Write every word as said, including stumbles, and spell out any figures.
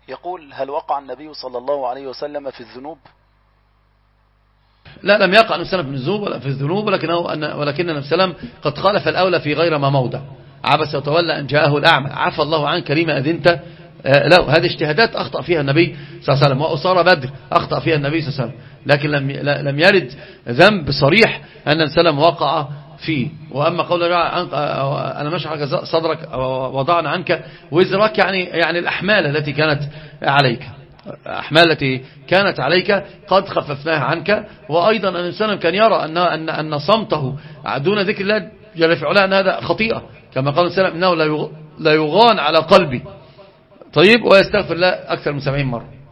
يقول: هل وقع النبي صلى الله عليه وسلم في الذنوب؟ لا، لم يقع النبي صلى الله عليه وسلم في الذنوب ولا في الذنوب، ولكنه ولكن النبي صلى الله عليه وسلم قد خالف الأولى في غير ما موضع. عبس وتولى أن جاءه الأعمى، عفى الله عنك لما أذنت له. هذه اجتهادات أخطأ فيها النبي صلى الله عليه وسلم. وأسارة بدر أخطأ فيها النبي صلى الله عليه وسلم، لكن لم لم يرد ذنب صريح أن النبي صلى الله عليه وسلم وقع فيه. وأما قول أنا نشرح صدرك ووضعنا عنك وزرك، يعني يعني الأحمال التي كانت عليك، أحمال التي كانت عليك قد خففناها عنك. وأيضا أن الإنسان كان يرى أن أن أن صمته دون ذكر الله جل في علاه أن هذا خطيئة، كما قال السلام: إنه لا يغان على قلبي. طيب، ويستغفر الله أكثر من سبعين مرة.